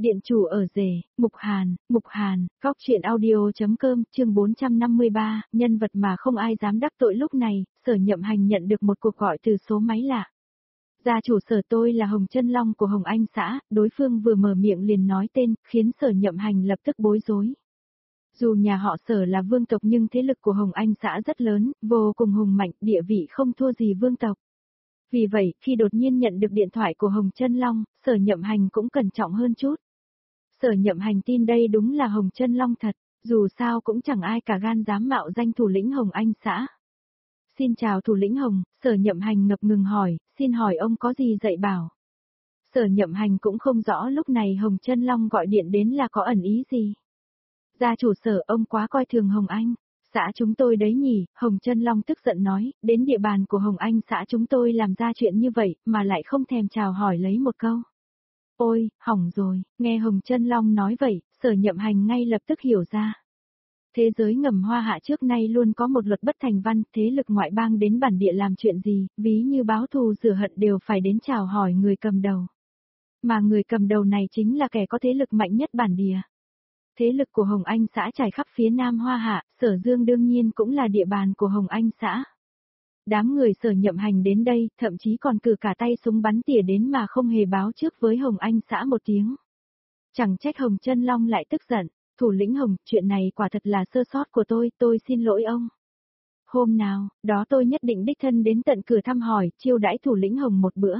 Điện chủ ở rể, Mục Hàn, góc truyện audio.com, chương 453, nhân vật mà không ai dám đắc tội lúc này, Sở Nhậm Hành nhận được một cuộc gọi từ số máy lạ. Gia chủ Sở, tôi là Hồng Chân Long của Hồng Anh xã, đối phương vừa mở miệng liền nói tên, khiến Sở Nhậm Hành lập tức bối rối. Dù nhà họ Sở là vương tộc nhưng thế lực của Hồng Anh xã rất lớn, vô cùng hùng mạnh, địa vị không thua gì vương tộc. Vì vậy, khi đột nhiên nhận được điện thoại của Hồng Chân Long, Sở Nhậm Hành cũng cẩn trọng hơn chút. Sở Nhậm Hành tin đây đúng là Hồng Chân Long thật, dù sao cũng chẳng ai cả gan dám mạo danh thủ lĩnh Hồng Anh xã. Xin chào thủ lĩnh Hồng, Sở Nhậm Hành ngập ngừng hỏi, xin hỏi ông có gì dạy bảo. Sở Nhậm Hành cũng không rõ lúc này Hồng Chân Long gọi điện đến là có ẩn ý gì. Gia chủ Sở, ông quá coi thường Hồng Anh xã chúng tôi đấy nhỉ, Hồng Chân Long tức giận nói, đến địa bàn của Hồng Anh xã chúng tôi làm ra chuyện như vậy mà lại không thèm chào hỏi lấy một câu. Ôi, hỏng rồi, nghe Hồng Chân Long nói vậy, Sở Nhậm Hành ngay lập tức hiểu ra. Thế giới ngầm Hoa Hạ trước nay luôn có một luật bất thành văn, thế lực ngoại bang đến bản địa làm chuyện gì, ví như báo thù rửa hận đều phải đến chào hỏi người cầm đầu. Mà người cầm đầu này chính là kẻ có thế lực mạnh nhất bản địa. Thế lực của Hồng Anh xã trải khắp phía Nam Hoa Hạ, Sở Dương đương nhiên cũng là địa bàn của Hồng Anh xã. Đám người Sở Nhậm Hành đến đây, thậm chí còn cử cả tay súng bắn tỉa đến mà không hề báo trước với Hồng Anh xã một tiếng. Chẳng trách Hồng Chân Long lại tức giận, thủ lĩnh Hồng, chuyện này quả thật là sơ sót của tôi xin lỗi ông. Hôm nào, đó tôi nhất định đích thân đến tận cửa thăm hỏi, chiêu đãi thủ lĩnh Hồng một bữa.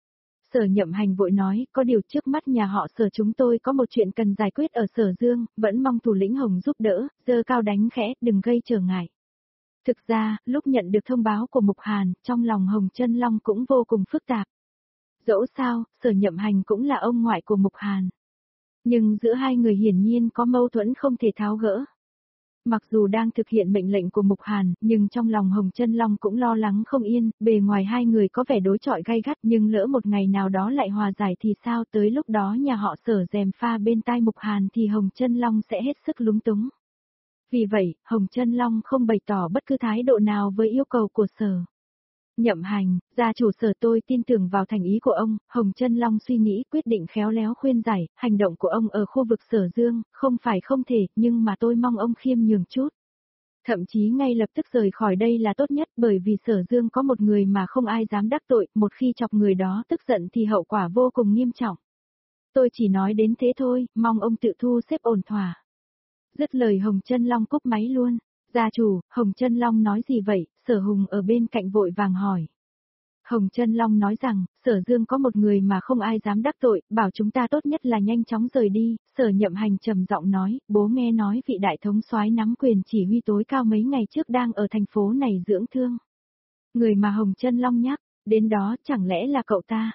Sở Nhậm Hành vội nói, có điều trước mắt nhà họ Sở chúng tôi có một chuyện cần giải quyết ở Sở Dương, vẫn mong thủ lĩnh Hồng giúp đỡ, giơ cao đánh khẽ, đừng gây trở ngại. Thực ra, lúc nhận được thông báo của Mục Hàn, trong lòng Hồng Chân Long cũng vô cùng phức tạp. Dẫu sao, Sở Nhậm Hành cũng là ông ngoại của Mục Hàn. Nhưng giữa hai người hiển nhiên có mâu thuẫn không thể tháo gỡ. Mặc dù đang thực hiện mệnh lệnh của Mục Hàn, nhưng trong lòng Hồng Chân Long cũng lo lắng không yên, bề ngoài hai người có vẻ đối chọi gay gắt nhưng lỡ một ngày nào đó lại hòa giải thì sao, tới lúc đó nhà họ Sở gièm pha bên tai Mục Hàn thì Hồng Chân Long sẽ hết sức lúng túng. Vì vậy, Hồng Chân Long không bày tỏ bất cứ thái độ nào với yêu cầu của Sở Nhậm Hành, gia chủ Sở, tôi tin tưởng vào thành ý của ông. Hồng Chân Long suy nghĩ quyết định khéo léo khuyên giải, hành động của ông ở khu vực Sở Dương, không phải không thể, nhưng mà tôi mong ông khiêm nhường chút. Thậm chí ngay lập tức rời khỏi đây là tốt nhất, bởi vì Sở Dương có một người mà không ai dám đắc tội, một khi chọc người đó tức giận thì hậu quả vô cùng nghiêm trọng. Tôi chỉ nói đến thế thôi, mong ông tự thu xếp ổn thỏa. Dứt lời Hồng Chân Long cúp máy luôn. Gia chủ, Hồng Chân Long nói gì vậy? Sở Hùng ở bên cạnh vội vàng hỏi. Hồng Chân Long nói rằng, Sở Dương có một người mà không ai dám đắc tội, bảo chúng ta tốt nhất là nhanh chóng rời đi. Sở Nhậm Hành trầm giọng nói, bố nghe nói vị đại thống soái nắm quyền chỉ huy tối cao mấy ngày trước đang ở thành phố này dưỡng thương. Người mà Hồng Chân Long nhắc, đến đó chẳng lẽ là cậu ta?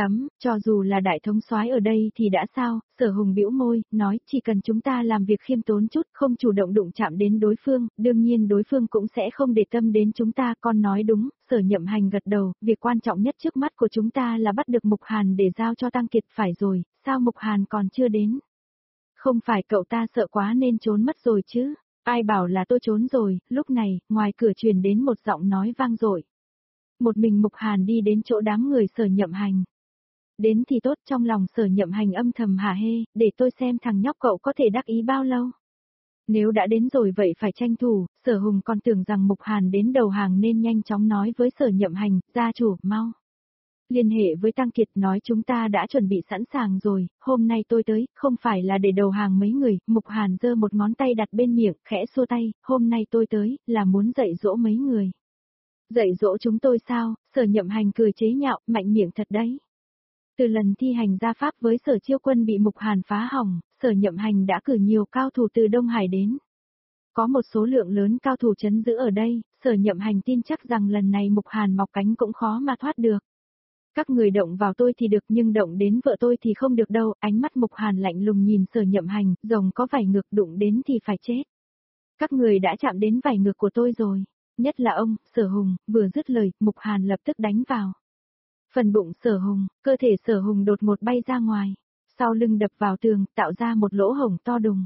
Cho dù là đại thống soái ở đây thì đã sao, Sở Hùng bĩu môi, nói chỉ cần chúng ta làm việc khiêm tốn chút, không chủ động đụng chạm đến đối phương, đương nhiên đối phương cũng sẽ không để tâm đến chúng ta, con nói đúng. Sở Nhậm Hành gật đầu, việc quan trọng nhất trước mắt của chúng ta là bắt được Mục Hàn để giao cho Tăng Kiệt. Phải rồi, sao Mục Hàn còn chưa đến? Không phải cậu ta sợ quá nên trốn mất rồi chứ? Ai bảo là tôi trốn rồi? Lúc này, ngoài cửa truyền đến một giọng nói vang dội. Một mình Mục Hàn đi đến chỗ đám người Sở Nhậm Hành. Đến thì tốt, trong lòng Sở Nhậm Hành âm thầm hả hê, để tôi xem thằng nhóc cậu có thể đắc ý bao lâu. Nếu đã đến rồi vậy phải tranh thủ. Sở Hùng còn tưởng rằng Mục Hàn đến đầu hàng nên nhanh chóng nói với Sở Nhậm Hành, gia chủ, mau liên hệ với Tăng Kiệt nói chúng ta đã chuẩn bị sẵn sàng rồi, hôm nay tôi tới, không phải là để đầu hàng mấy người. Mục Hàn giơ một ngón tay đặt bên miệng, khẽ xua tay, hôm nay tôi tới, là muốn dạy dỗ mấy người. Dạy dỗ chúng tôi sao? Sở Nhậm Hành cười chế nhạo, mạnh miệng thật đấy. Từ lần thi hành gia pháp với Sở Chiêu Quân bị Mục Hàn phá hỏng, Sở Nhậm Hành đã cử nhiều cao thủ từ Đông Hải đến. Có một số lượng lớn cao thủ trấn giữ ở đây, Sở Nhậm Hành tin chắc rằng lần này Mục Hàn mọc cánh cũng khó mà thoát được. Các người động vào tôi thì được nhưng động đến vợ tôi thì không được đâu. Ánh mắt Mục Hàn lạnh lùng nhìn Sở Nhậm Hành, rồng có vảy ngược đụng đến thì phải chết. Các người đã chạm đến vảy ngược của tôi rồi. Nhất là ông, Sở Hùng. Vừa dứt lời, Mục Hàn lập tức đánh vào phần bụng Sở Hùng, cơ thể Sở Hùng đột ngột bay ra ngoài, sau lưng đập vào tường, tạo ra một lỗ hổng to đùng.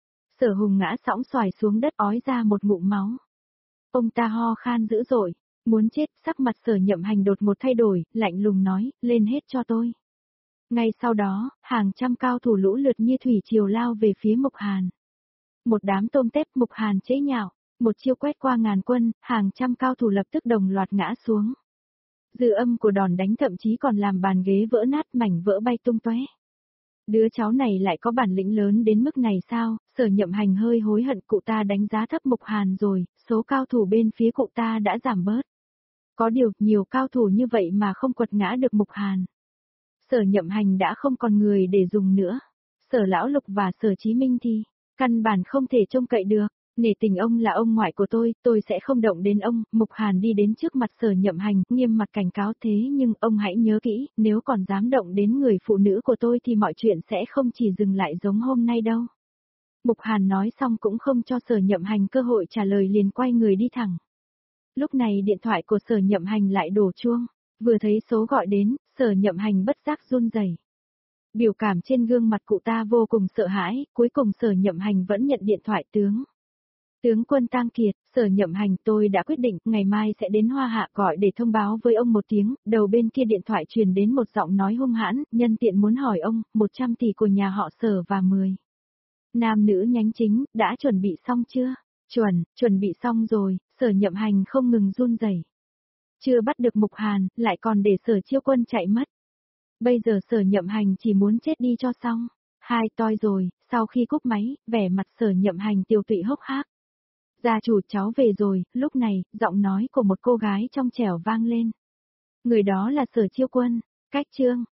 Sở Hùng ngã sõng xoài xuống đất ói ra một ngụm máu. Ông ta ho khan dữ dội, muốn chết. Sắc mặt Sở Nhậm Hành đột ngột thay đổi, lạnh lùng nói, lên hết cho tôi. Ngay sau đó, hàng trăm cao thủ lũ lượt như thủy triều lao về phía Mục Hàn. Một đám tôm tép Mục Hàn chế nhạo, một chiêu quét qua ngàn quân, hàng trăm cao thủ lập tức đồng loạt ngã xuống. Dư âm của đòn đánh thậm chí còn làm bàn ghế vỡ nát, mảnh vỡ bay tung tóe. Đứa cháu này lại có bản lĩnh lớn đến mức này sao? Sở Nhậm Hành hơi hối hận, cụ ta đánh giá thấp Mục Hàn rồi, số cao thủ bên phía cụ ta đã giảm bớt. Có điều, nhiều cao thủ như vậy mà không quật ngã được Mục Hàn. Sở Nhậm Hành đã không còn người để dùng nữa. Sở Lão Lục và Sở Chí Minh thì, căn bản không thể trông cậy được. Nể tình ông là ông ngoại của tôi sẽ không động đến ông. Mục Hàn đi đến trước mặt Sở Nhậm Hành, nghiêm mặt cảnh cáo, thế nhưng ông hãy nhớ kỹ, nếu còn dám động đến người phụ nữ của tôi thì mọi chuyện sẽ không chỉ dừng lại giống hôm nay đâu. Mục Hàn nói xong cũng không cho Sở Nhậm Hành cơ hội trả lời, liền quay người đi thẳng. Lúc này điện thoại của Sở Nhậm Hành lại đổ chuông, vừa thấy số gọi đến, Sở Nhậm Hành bất giác run rẩy. Biểu cảm trên gương mặt cụ ta vô cùng sợ hãi, cuối cùng Sở Nhậm Hành vẫn nhận điện thoại. Tướng quân Tang Kiệt, Sở Nhậm Hành, tôi đã quyết định, ngày mai sẽ đến Hoa Hạ gọi để thông báo với ông một tiếng. Đầu bên kia điện thoại truyền đến một giọng nói hung hãn, nhân tiện muốn hỏi ông, 100 tỷ của nhà họ Sở và 10 nam nữ nhánh chính, đã chuẩn bị xong chưa? Chuẩn bị xong rồi. Sở Nhậm Hành không ngừng run rẩy. Chưa bắt được Mục Hàn, lại còn để Sở Chiêu Quân chạy mất. Bây giờ Sở Nhậm Hành chỉ muốn chết đi cho xong. Hai toi rồi, sau khi cúp máy, vẻ mặt Sở Nhậm Hành tiều tụy hốc hác. Gia chủ, cháu về rồi. Lúc này, giọng nói của một cô gái trong trẻo vang lên. Người đó là Sở Chiêu Quân. Cách chương